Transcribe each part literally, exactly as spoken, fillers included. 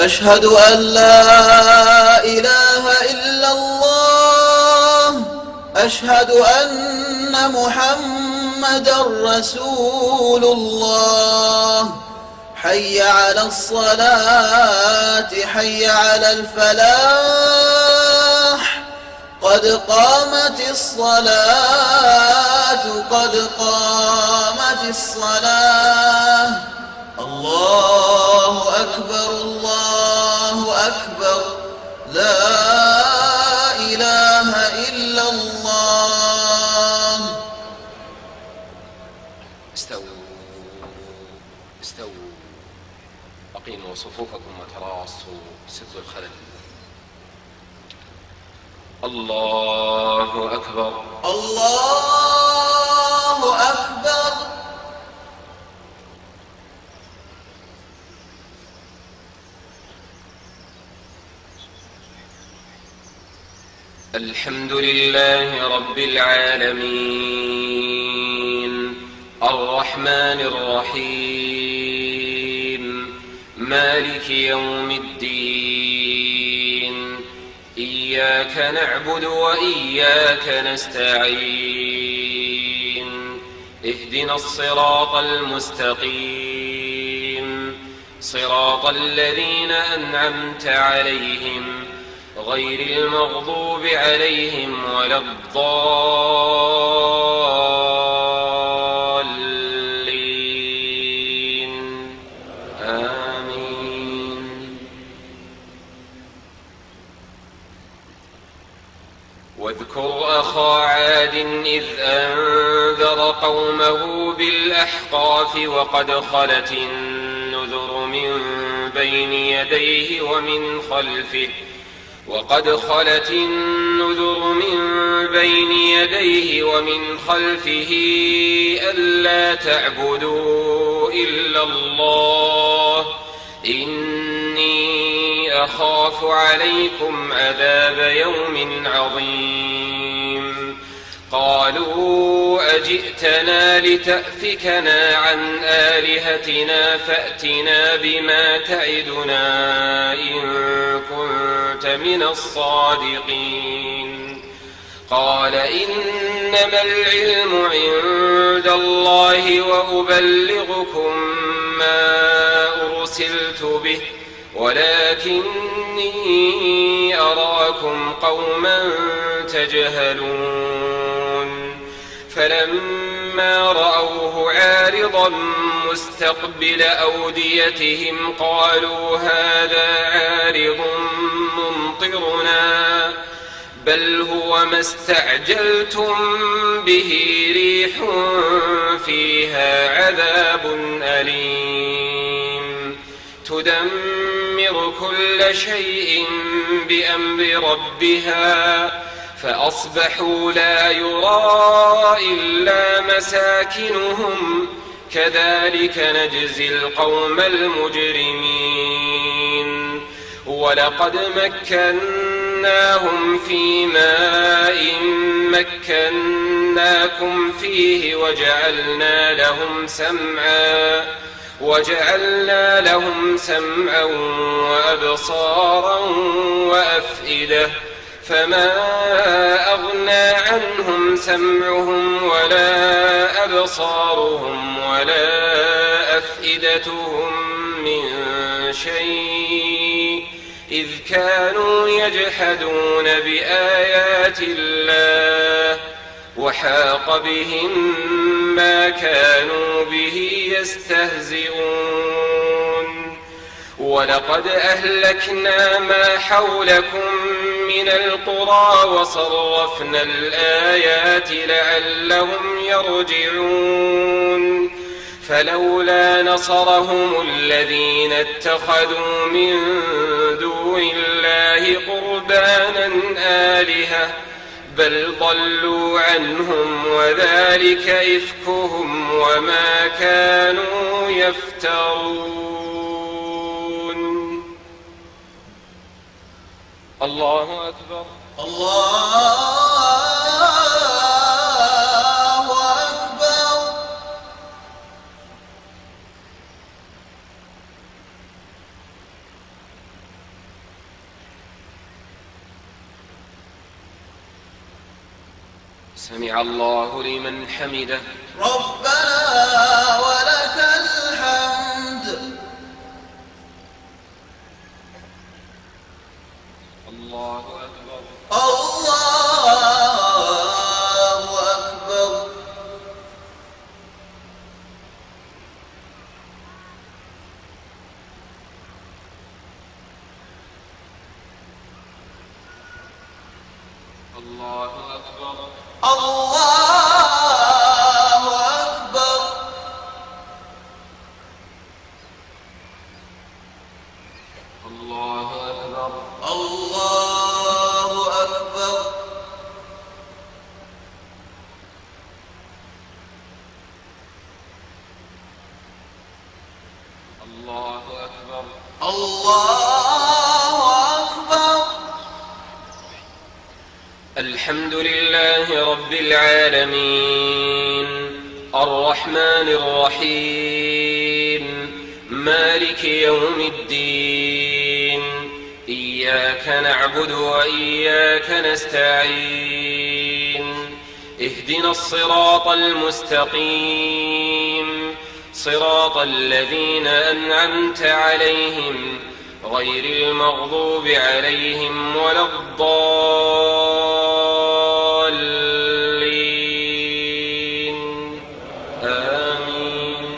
أشهد أن لا إله إلا الله. أشهد أن محمدًا رسول الله. حي على الصلاة، حي على الفلاح، قد قامت الصلاة، قد قامت الصلاة. الله أكبر، الله أكبر، لا إله إلا الله. استووا استووا، أقيموا صفوفكم وتراصوا، سدوا الخلل. الله أكبر، الله أكبر. الحمد لله رب العالمين، الرحمن الرحيم، مالك يوم الدين. إياك نعبد وإياك نستعين. اهدنا الصراط المستقيم، صراط الذين أنعمت عليهم غير المغضوب عليهم ولا الضالين. آمين. واذكر أخا عاد إذ أنذر قومه بالأحقاف وقد خلت النذر من بين يديه ومن خلفه وقد خلت النذر من بين يديه ومن خلفه ألا تعبدوا إلا الله إني أخاف عليكم عذاب يوم عظيم. قالوا أجئتنا لتأفكنا عن آلهتنا فأتنا بما تعدنا إن كنت من الصادقين. قال إنما العلم عند الله وأبلغكم ما أرسلت به ولكني أراكم قوما تجهلون. فلما رأوه عارضا مستقبل أوديتهم قالوا هذا عارض ممطرنا بل هو ما استعجلتم به ريح فيها عذاب أليم تدمر كل شيء بأمر ربها فأصبحوا لا يرى إلا مساكنهم كذلك نجزي القوم المجرمين. ولقد مكناهم في ماء مكناكم فيه وجعلنا لهم سمعا وجعلنا لهم سمعا وأبصارا وأفئدة فما أغنى عنهم سمعهم ولا أبصارهم ولا أفئدتهم من شيء إذ كانوا يجحدون بآيات الله وحاق بهم ما كانوا به يستهزئون. ولقد أهلكنا ما حولكم من القرى وصرفنا الآيات لعلهم يرجعون. فلولا نصرهم الذين اتخذوا من دون الله قربانا آلهة بل ضلوا عنهم وذلك إفكهم وما كانوا يفترون. الله أكبر. الله أكبر. سمع الله لمن حمده. ربنا ولك الحمد. الله أكبر. الله أكبر. الله أكبر. الله أكبر. الله أكبر. الله أكبر. الله أكبر. الله أكبر. الحمد لله رب العالمين الرحمن الرحيم مالك يوم الدين إياك نعبد وإياك نستعين اهدنا الصراط المستقيم صراط الذين أنعمت عليهم غير المغضوب عليهم ولا الضالين آمين.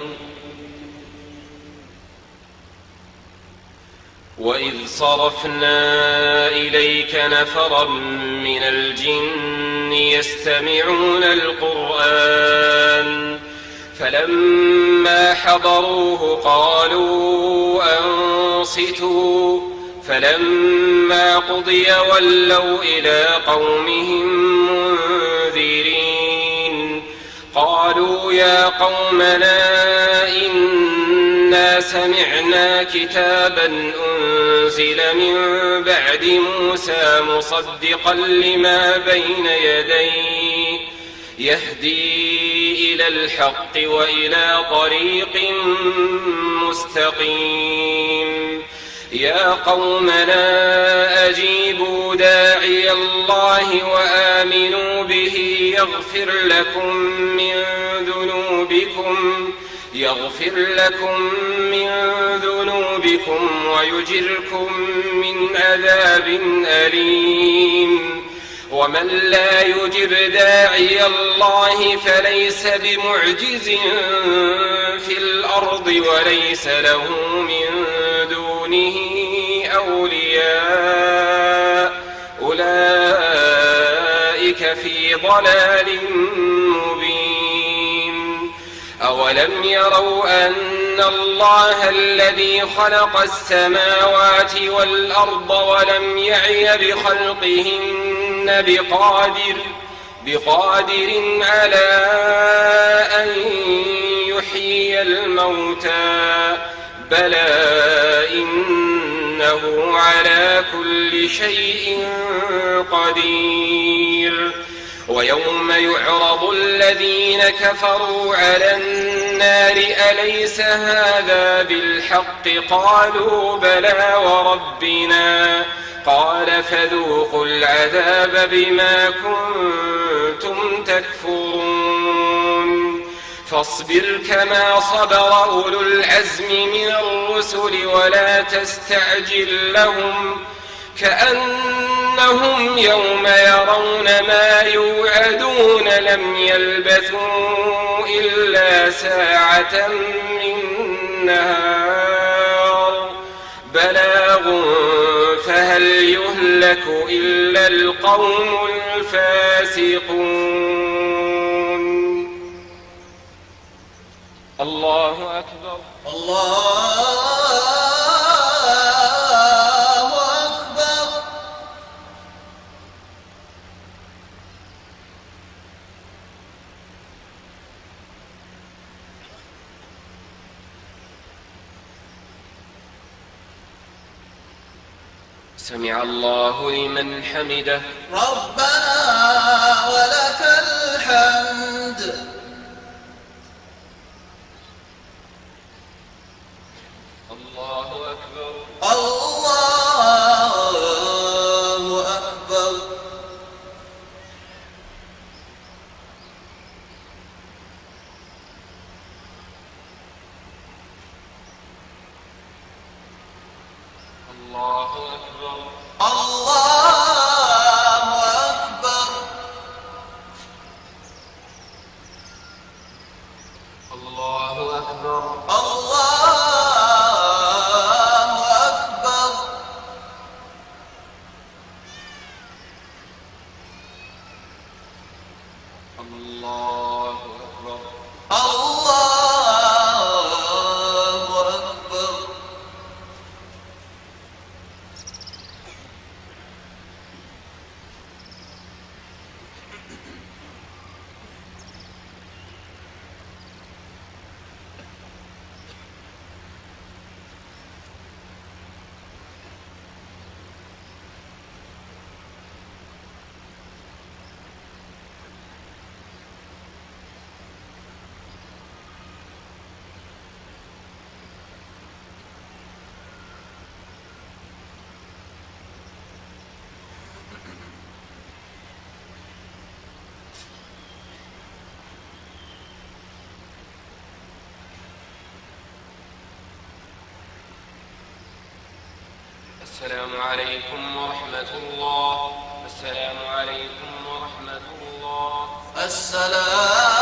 وإذ صرفنا إليك نفرا من الجن يستمعون القرآن فلما حضروه قالوا أنصتوا فلما قضي ولوا إلى قومهم منذرين قالوا يا قومنا إنا سمعنا كتابا أنزل من بعد موسى مصدقا لما بين يديه يهدي إلى الحق وإلى طريق مستقيم يا قومنا أجيبوا داعي الله وآمنوا به يغفر لكم من ذنوبكم يغفر لكم من ذنوبكم ويجركم من عذاب أليم ومن لا يجب داعي الله فليس بمعجز في الأرض وليس له من دونه أولياء أولئك في ضلال مبين. أولم يروا أن الله الذي خلق السماوات والأرض ولم يعي بخلقهن بقادر بقادر على أن يحيي الموتى بلى إنه على كل شيء قدير. ويوم يعرض الذين كفروا على النار أليس هذا بالحق قالوا بلى وربنا قال فذوقوا العذاب بما كنتم تكفرون. فاصبر كما صبر أولو العزم من الرسل ولا تستعجل لهم كأنهم يوم يرون ما يوعدون لم يلبثوا إلا ساعة من نهار بلاغ فهل يهلك إلا القوم الفاسقون. الله أكبر. الله أكبر. سمع الله لمن حمده. ربنا ولك الحمد. الله أكبر. الله أكبر. الله أكبر. الله أكبر. الله أكبر. الله أكبر. الله أكبر. الله أكبر. السلام عليكم ورحمة الله. السلام عليكم ورحمة الله. السلام